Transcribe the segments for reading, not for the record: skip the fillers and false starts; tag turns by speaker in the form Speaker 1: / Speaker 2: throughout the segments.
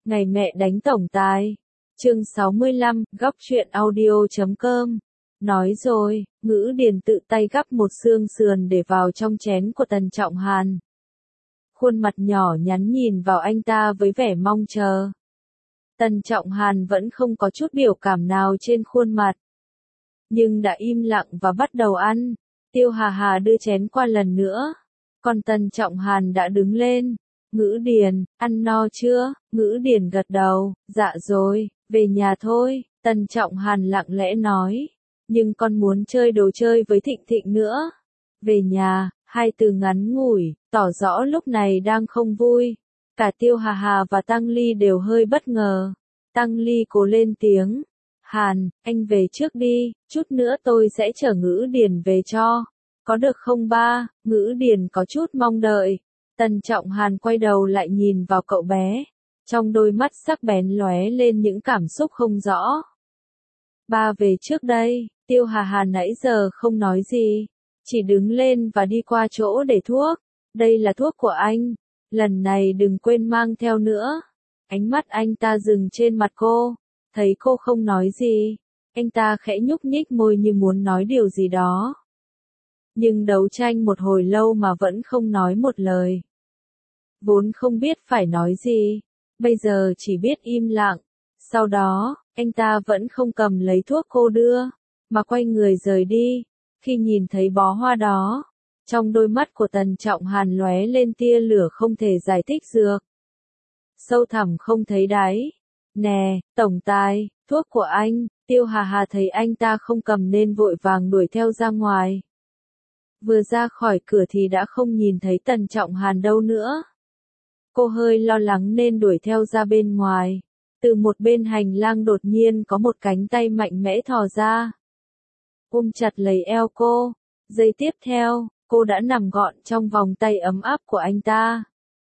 Speaker 1: Ngày mẹ đánh tổng tài. Chương 65, góc truyện audio.com. Nói rồi, Ngữ Điền tự tay gắp một xương sườn để vào trong chén của Tần Trọng Hàn. Khuôn mặt nhỏ nhắn nhìn vào anh ta với vẻ mong chờ. Tần Trọng Hàn vẫn không có chút biểu cảm nào trên khuôn mặt, nhưng đã im lặng và bắt đầu ăn. Tiêu Hà Hà đưa chén qua lần nữa, còn Tần Trọng Hàn đã đứng lên. Ngữ Điền, ăn no chưa? Ngữ Điền gật đầu, dạ rồi, về nhà thôi. Tần Trọng Hàn lặng lẽ nói, nhưng con muốn chơi đồ chơi với Thịnh Thịnh nữa. Về nhà, hai từ ngắn ngủi, tỏ rõ lúc này đang không vui. Cả Tiêu Hà Hà và Tăng Ly đều hơi bất ngờ. Tăng Ly cố lên tiếng, Hàn, anh về trước đi, chút nữa tôi sẽ chở Ngữ Điền về cho. Có được không ba? Ngữ Điền có chút mong đợi. Tần Trọng Hàn quay đầu lại nhìn vào cậu bé, trong đôi mắt sắc bén lóe lên những cảm xúc không rõ. Ba về trước đây. Tiêu Hà Hà nãy giờ không nói gì, chỉ đứng lên và đi qua chỗ để thuốc. Đây là thuốc của anh, lần này đừng quên mang theo nữa. Ánh mắt anh ta dừng trên mặt cô, thấy cô không nói gì, anh ta khẽ nhúc nhích môi như muốn nói điều gì đó. Nhưng đấu tranh một hồi lâu mà vẫn không nói một lời. Vốn không biết phải nói gì, bây giờ chỉ biết im lặng. Sau đó, anh ta vẫn không cầm lấy thuốc cô đưa, mà quay người rời đi. Khi nhìn thấy bó hoa đó, trong đôi mắt của Tần Trọng Hàn lóe lên tia lửa không thể giải thích được. Sâu thẳm không thấy đáy. Nè, tổng tài, thuốc của anh. Tiêu Hà Hà thấy anh ta không cầm nên vội vàng đuổi theo ra ngoài. Vừa ra khỏi cửa thì đã không nhìn thấy Tần Trọng Hàn đâu nữa. Cô hơi lo lắng nên đuổi theo ra bên ngoài. Từ một bên hành lang đột nhiên có một cánh tay mạnh mẽ thò ra, ôm chặt lấy eo cô. Giây tiếp theo, cô đã nằm gọn trong vòng tay ấm áp của anh ta.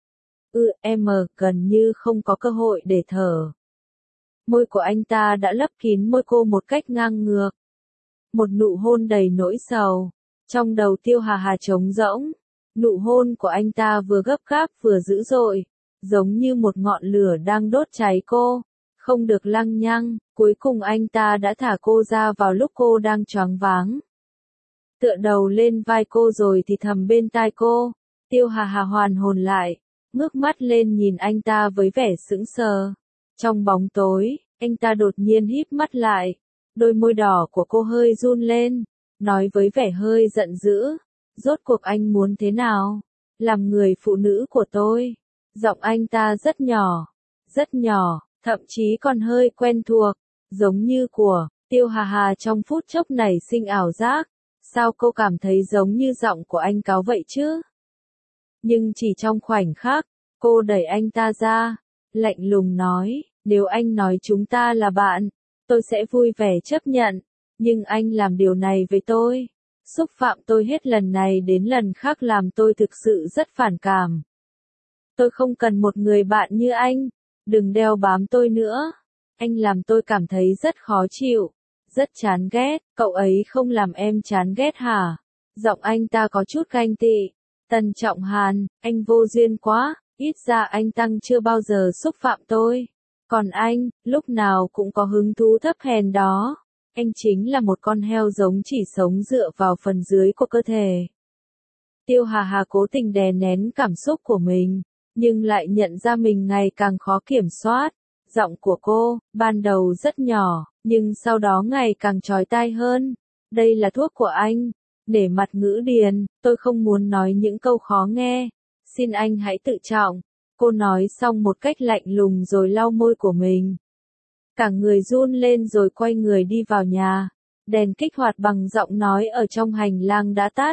Speaker 1: Em gần như không có cơ hội để thở. Môi của anh ta đã lấp kín môi cô một cách ngang ngược. Một nụ hôn đầy nỗi sầu. Trong đầu Tiêu Hà Hà trống rỗng. Nụ hôn của anh ta vừa gấp gáp vừa dữ dội, giống như một ngọn lửa đang đốt cháy cô, không được lăng nhăng. Cuối cùng anh ta đã thả cô ra vào lúc cô đang choáng váng. Tựa đầu lên vai cô rồi thì thầm bên tai cô. Tiêu Hà Hà hoàn hồn lại, ngước mắt lên nhìn anh ta với vẻ sững sờ. Trong bóng tối, anh ta đột nhiên híp mắt lại, đôi môi đỏ của cô hơi run lên, nói với vẻ hơi giận dữ, rốt cuộc anh muốn thế nào? Làm người phụ nữ của tôi. Giọng anh ta rất nhỏ, thậm chí còn hơi quen thuộc, giống như của Tiêu Hà Hà trong phút chốc nảy sinh ảo giác. Sao cô cảm thấy giống như giọng của anh cáo vậy chứ? Nhưng chỉ trong khoảnh khắc, cô đẩy anh ta ra, lạnh lùng nói, nếu anh nói chúng ta là bạn, tôi sẽ vui vẻ chấp nhận, nhưng anh làm điều này với tôi, xúc phạm tôi hết lần này đến lần khác làm tôi thực sự rất phản cảm. Tôi không cần một người bạn như anh, đừng đeo bám tôi nữa, anh làm tôi cảm thấy rất khó chịu, rất chán ghét. Cậu ấy không làm em chán ghét hả? Giọng anh ta có chút ganh tị. Tần Trọng Hàn, anh vô duyên quá, ít ra anh Tăng chưa bao giờ xúc phạm tôi. Còn anh, lúc nào cũng có hứng thú thấp hèn đó. Anh chính là một con heo giống chỉ sống dựa vào phần dưới của cơ thể. Tiêu Hà Hà cố tình đè nén cảm xúc của mình, nhưng lại nhận ra mình ngày càng khó kiểm soát. Giọng của cô, ban đầu rất nhỏ, nhưng sau đó ngày càng chói tai hơn. Đây là thuốc của anh. Nể mặt Ngữ Điền, tôi không muốn nói những câu khó nghe. Xin anh hãy tự trọng. Cô nói xong một cách lạnh lùng rồi lau môi của mình. Cả người run lên rồi quay người đi vào nhà. Đèn kích hoạt bằng giọng nói ở trong hành lang đã tắt.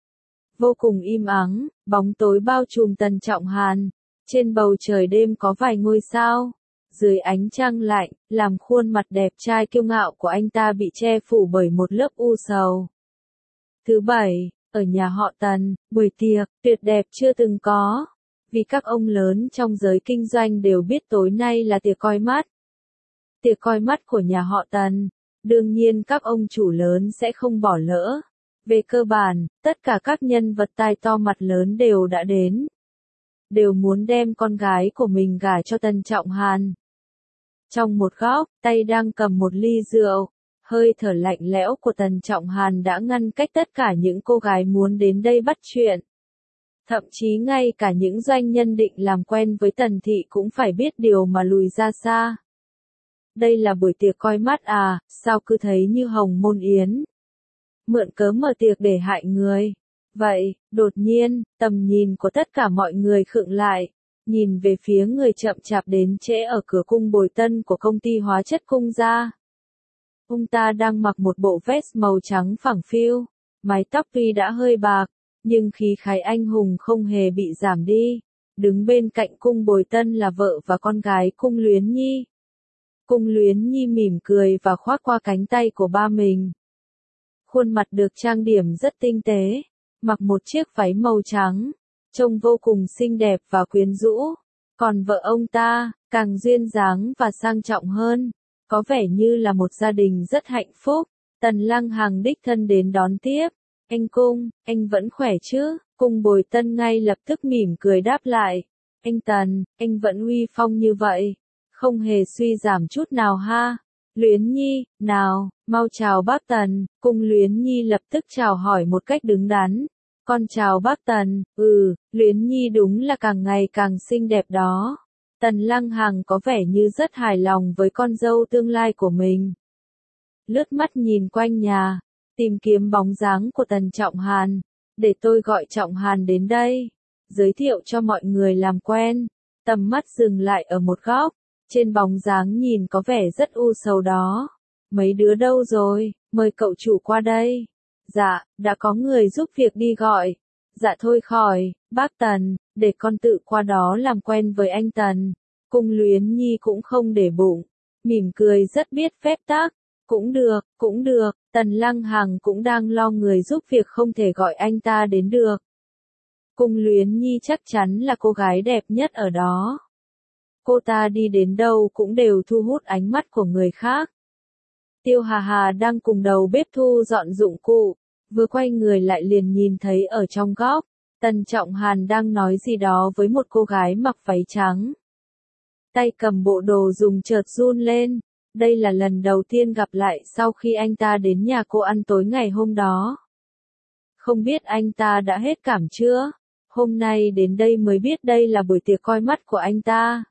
Speaker 1: Vô cùng im ắng, bóng tối bao trùm Tần Trọng Hàn. Trên bầu trời đêm có vài ngôi sao. Dưới ánh trăng lạnh, làm khuôn mặt đẹp trai kiêu ngạo của anh ta bị che phủ bởi một lớp u sầu. Thứ bảy, ở nhà họ Tần, buổi tiệc tuyệt đẹp chưa từng có. Vì các ông lớn trong giới kinh doanh đều biết tối nay là tiệc coi mắt. Tiệc coi mắt của nhà họ Tần, đương nhiên các ông chủ lớn sẽ không bỏ lỡ. Về cơ bản, tất cả các nhân vật tai to mặt lớn đều đã đến. đều muốn đem con gái của mình gả cho Tần Trọng Hàn. Trong một góc, tay đang cầm một ly rượu, hơi thở lạnh lẽo của Tần Trọng Hàn đã ngăn cách tất cả những cô gái muốn đến đây bắt chuyện. Thậm chí ngay cả những doanh nhân định làm quen với Tần Thị cũng phải biết điều mà lùi ra xa. Đây là buổi tiệc coi mắt à, sao cứ thấy như hồng môn yến. Mượn cớ mở tiệc để hại người. Vậy, đột nhiên, tầm nhìn của tất cả mọi người khựng lại, nhìn về phía người chậm chạp đến trễ ở cửa cung Bồi Tân của công ty hóa chất Cung Gia. Ông ta đang mặc một bộ vest màu trắng phẳng phiu, mái tóc tuy đã hơi bạc, nhưng khí khái anh hùng không hề bị giảm đi. Đứng bên cạnh cung Bồi Tân là vợ và con gái Cung Luyến Nhi. Cung Luyến Nhi mỉm cười và khoác qua cánh tay của ba mình. Khuôn mặt được trang điểm rất tinh tế, mặc một chiếc váy màu trắng, trông vô cùng xinh đẹp và quyến rũ. Còn vợ ông ta, càng duyên dáng và sang trọng hơn, có vẻ như là một gia đình rất hạnh phúc. Tần Lăng Hằng đích thân đến đón tiếp. Anh Cung, anh vẫn khỏe chứ? Cung Bồi Tân ngay lập tức mỉm cười đáp lại. Anh Tần, anh vẫn uy phong như vậy, không hề suy giảm chút nào ha. Luyến Nhi, nào, mau chào bác Tần. Cung Luyến Nhi lập tức chào hỏi một cách đứng đắn. Con chào bác Tần. Luyến Nhi đúng là càng ngày càng xinh đẹp đó. Tần Lăng Hằng có vẻ như rất hài lòng với con dâu tương lai của mình. Lướt mắt nhìn quanh nhà, tìm kiếm bóng dáng của Tần Trọng Hàn. Để tôi gọi Trọng Hàn đến đây, giới thiệu cho mọi người làm quen. Tầm mắt dừng lại ở một góc, trên bóng dáng nhìn có vẻ rất u sầu đó. Mấy đứa đâu rồi, mời cậu chủ qua đây. Dạ, đã có người giúp việc đi gọi. Dạ thôi khỏi, bác Tần, để con tự qua đó làm quen với anh Tần. Cung Luyến Nhi cũng không để bụng, mỉm cười rất biết phép tắc. Cũng được, Tần Lăng Hằng cũng đang lo người giúp việc không thể gọi anh ta đến được. Cung Luyến Nhi chắc chắn là cô gái đẹp nhất ở đó. Cô ta đi đến đâu cũng đều thu hút ánh mắt của người khác. Tiêu Hà Hà đang cùng đầu bếp thu dọn dụng cụ, vừa quay người lại liền nhìn thấy ở trong góc, Tần Trọng Hàn đang nói gì đó với một cô gái mặc váy trắng. Tay cầm bộ đồ dùng chợt run lên, đây là lần đầu tiên gặp lại sau khi anh ta đến nhà cô ăn tối ngày hôm đó. Không biết anh ta đã hết cảm chưa? Hôm nay đến đây mới biết đây là buổi tiệc coi mắt của anh ta.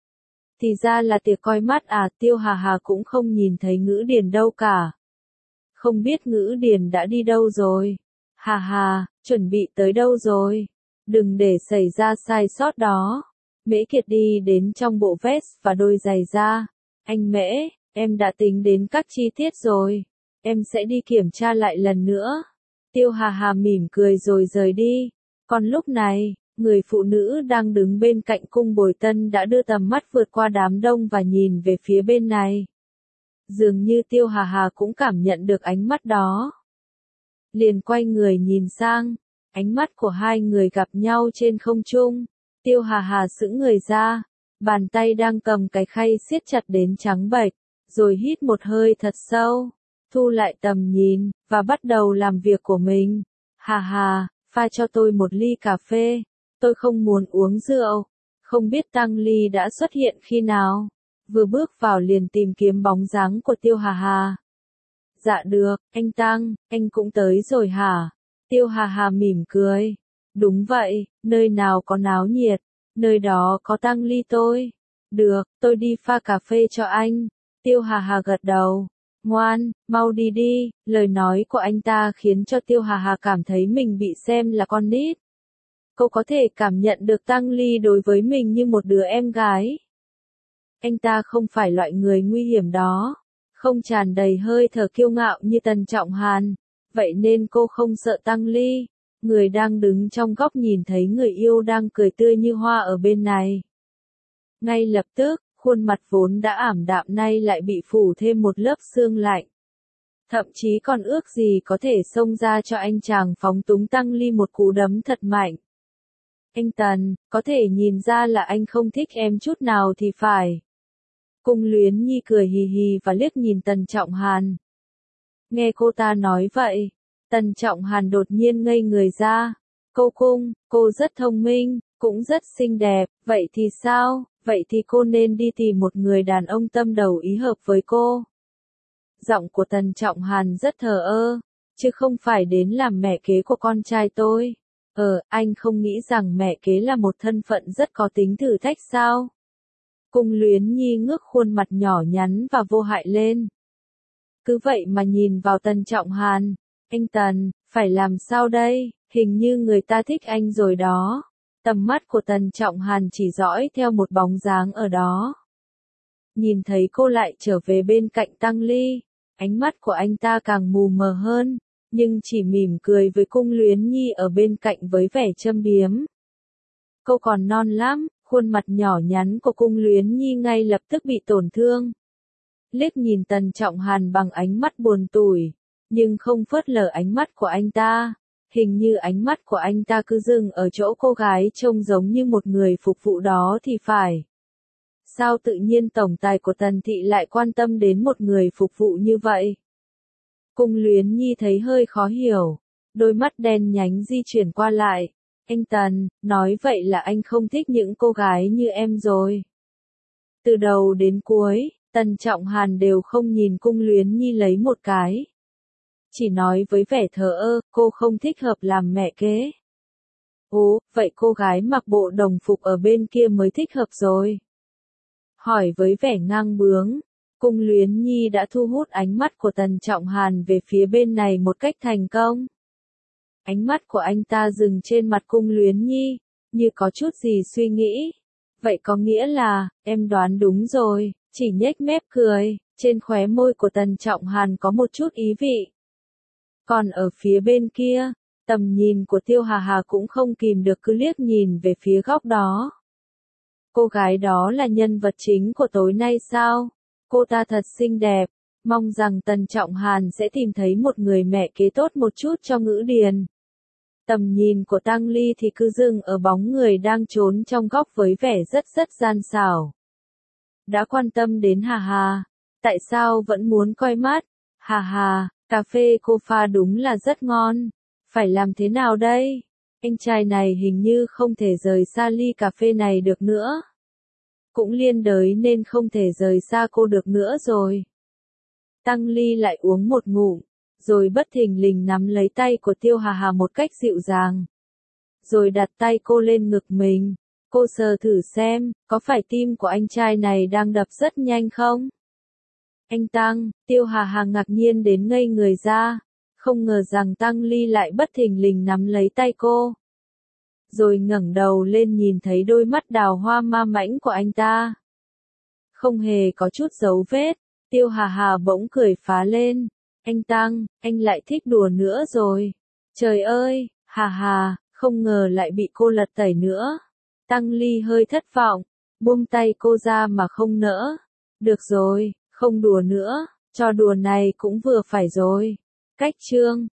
Speaker 1: Thì ra là tiệc coi mắt à, Tiêu Hà Hà cũng không nhìn thấy Ngữ Điền đâu cả. Không biết Ngữ Điền đã đi đâu rồi. Hà Hà, chuẩn bị tới đâu rồi? Đừng để xảy ra sai sót đó. Mễ Kiệt đi đến trong bộ vest và đôi giày da. Anh Mễ, em đã tính đến các chi tiết rồi. Em sẽ đi kiểm tra lại lần nữa. Tiêu Hà Hà mỉm cười rồi rời đi. Còn lúc này, người phụ nữ đang đứng bên cạnh cung Bồi Tân đã đưa tầm mắt vượt qua đám đông và nhìn về phía bên này. Dường như Tiêu Hà Hà cũng cảm nhận được ánh mắt đó. Liền quay người nhìn sang, ánh mắt của hai người gặp nhau trên không trung. Tiêu Hà Hà sững người ra, bàn tay đang cầm cái khay siết chặt đến trắng bệch, rồi hít một hơi thật sâu, thu lại tầm nhìn, và bắt đầu làm việc của mình. Hà Hà, pha cho tôi một ly cà phê, tôi không muốn uống rượu. Không biết Tăng Ly đã xuất hiện khi nào, vừa bước vào liền tìm kiếm bóng dáng của Tiêu Hà Hà. Dạ được, anh Tăng, anh cũng tới rồi hả? Tiêu Hà Hà mỉm cười. Đúng vậy, nơi nào có náo nhiệt, nơi đó có Tăng Ly tôi. Được, tôi đi pha cà phê cho anh. Tiêu Hà Hà gật đầu. Ngoan, mau đi đi. Lời nói của anh ta khiến cho Tiêu Hà Hà cảm thấy mình bị xem là con nít. Cô có thể cảm nhận được Tăng Ly đối với mình như một đứa em gái. Anh ta không phải loại người nguy hiểm đó, không tràn đầy hơi thở kiêu ngạo như Tần Trọng Hàn. Vậy nên cô không sợ Tăng Ly. Người đang đứng trong góc nhìn thấy người yêu đang cười tươi như hoa ở bên này. Ngay lập tức, khuôn mặt vốn đã ảm đạm nay lại bị phủ thêm một lớp sương lạnh. Thậm chí còn ước gì có thể xông ra cho anh chàng phóng túng Tăng Ly một cú đấm thật mạnh. Anh Tần, có thể nhìn ra là anh không thích em chút nào thì phải. Cung Luyến Nhi cười hì hì và liếc nhìn Tần Trọng Hàn. Nghe cô ta nói vậy, Tần Trọng Hàn đột nhiên ngây người ra. Cô Cung, cô rất thông minh, cũng rất xinh đẹp, vậy thì sao, vậy thì cô nên đi tìm một người đàn ông tâm đầu ý hợp với cô. Giọng của Tần Trọng Hàn rất thờ ơ, chứ không phải đến làm mẹ kế của con trai tôi. Anh không nghĩ rằng mẹ kế là một thân phận rất có tính thử thách sao? Cung Luyến Nhi ngước khuôn mặt nhỏ nhắn và vô hại lên. Cứ vậy mà nhìn vào Tần Trọng Hàn, anh Tần, phải làm sao đây, hình như người ta thích anh rồi đó. Tầm mắt của Tần Trọng Hàn chỉ dõi theo một bóng dáng ở đó. Nhìn thấy cô lại trở về bên cạnh Tăng Ly, ánh mắt của anh ta càng mù mờ hơn, nhưng chỉ mỉm cười với Cung Luyến Nhi ở bên cạnh với vẻ châm biếm. Cô còn non lắm, khuôn mặt nhỏ nhắn của Cung Luyến Nhi ngay lập tức bị tổn thương. Liếc nhìn Tần Trọng Hàn bằng ánh mắt buồn tủi, nhưng không phớt lờ ánh mắt của anh ta. Hình như ánh mắt của anh ta cứ dừng ở chỗ cô gái trông giống như một người phục vụ đó thì phải. Sao tự nhiên tổng tài của Tần thị lại quan tâm đến một người phục vụ như vậy? Cung Luyến Nhi thấy hơi khó hiểu, đôi mắt đen nhánh di chuyển qua lại. Anh Tần, nói vậy là anh không thích những cô gái như em rồi. Từ đầu đến cuối, Tần Trọng Hàn đều không nhìn Cung Luyến Nhi lấy một cái. Chỉ nói với vẻ thờ ơ, cô không thích hợp làm mẹ kế. Ồ, vậy cô gái mặc bộ đồng phục ở bên kia mới thích hợp rồi. Hỏi với vẻ ngang bướng, Cung Luyến Nhi đã thu hút ánh mắt của Tần Trọng Hàn về phía bên này một cách thành công. Ánh mắt của anh ta dừng trên mặt Cung Luyến Nhi, như có chút gì suy nghĩ. Vậy có nghĩa là, em đoán đúng rồi, chỉ nhếch mép cười, trên khóe môi của Tần Trọng Hàn có một chút ý vị. Còn ở phía bên kia, tầm nhìn của Tiêu Hà Hà cũng không kìm được cứ liếc nhìn về phía góc đó. Cô gái đó là nhân vật chính của tối nay sao? Cô ta thật xinh đẹp, mong rằng Tần Trọng Hàn sẽ tìm thấy một người mẹ kế tốt một chút cho Ngữ Điền. Tầm nhìn của Tăng Ly thì cứ dừng ở bóng người đang trốn trong góc với vẻ rất gian xảo. Đã quan tâm đến Hà Hà, tại sao vẫn muốn coi mắt? Hà Hà, cà phê cô pha đúng là rất ngon, phải làm thế nào đây? Anh trai này hình như không thể rời xa ly cà phê này được nữa. Cũng liên đới nên không thể rời xa cô được nữa rồi. Tăng Ly lại uống một ngụm, rồi bất thình lình nắm lấy tay của Tiêu Hà Hà một cách dịu dàng. Rồi đặt tay cô lên ngực mình. Cô sờ thử xem, có phải tim của anh trai này đang đập rất nhanh không? Anh Tăng, Tiêu Hà Hà ngạc nhiên đến ngây người ra. Không ngờ rằng Tăng Ly lại bất thình lình nắm lấy tay cô. Rồi ngẩng đầu lên nhìn thấy đôi mắt đào hoa ma mãnh của anh ta. Không hề có chút dấu vết, Tiêu Hà Hà bỗng cười phá lên. Anh Tăng, anh lại thích đùa nữa rồi. Trời ơi, Hà Hà, không ngờ lại bị cô lật tẩy nữa. Tăng Ly hơi thất vọng, buông tay cô ra mà không nỡ. Được rồi, không đùa nữa, trò đùa này cũng vừa phải rồi. Cách chương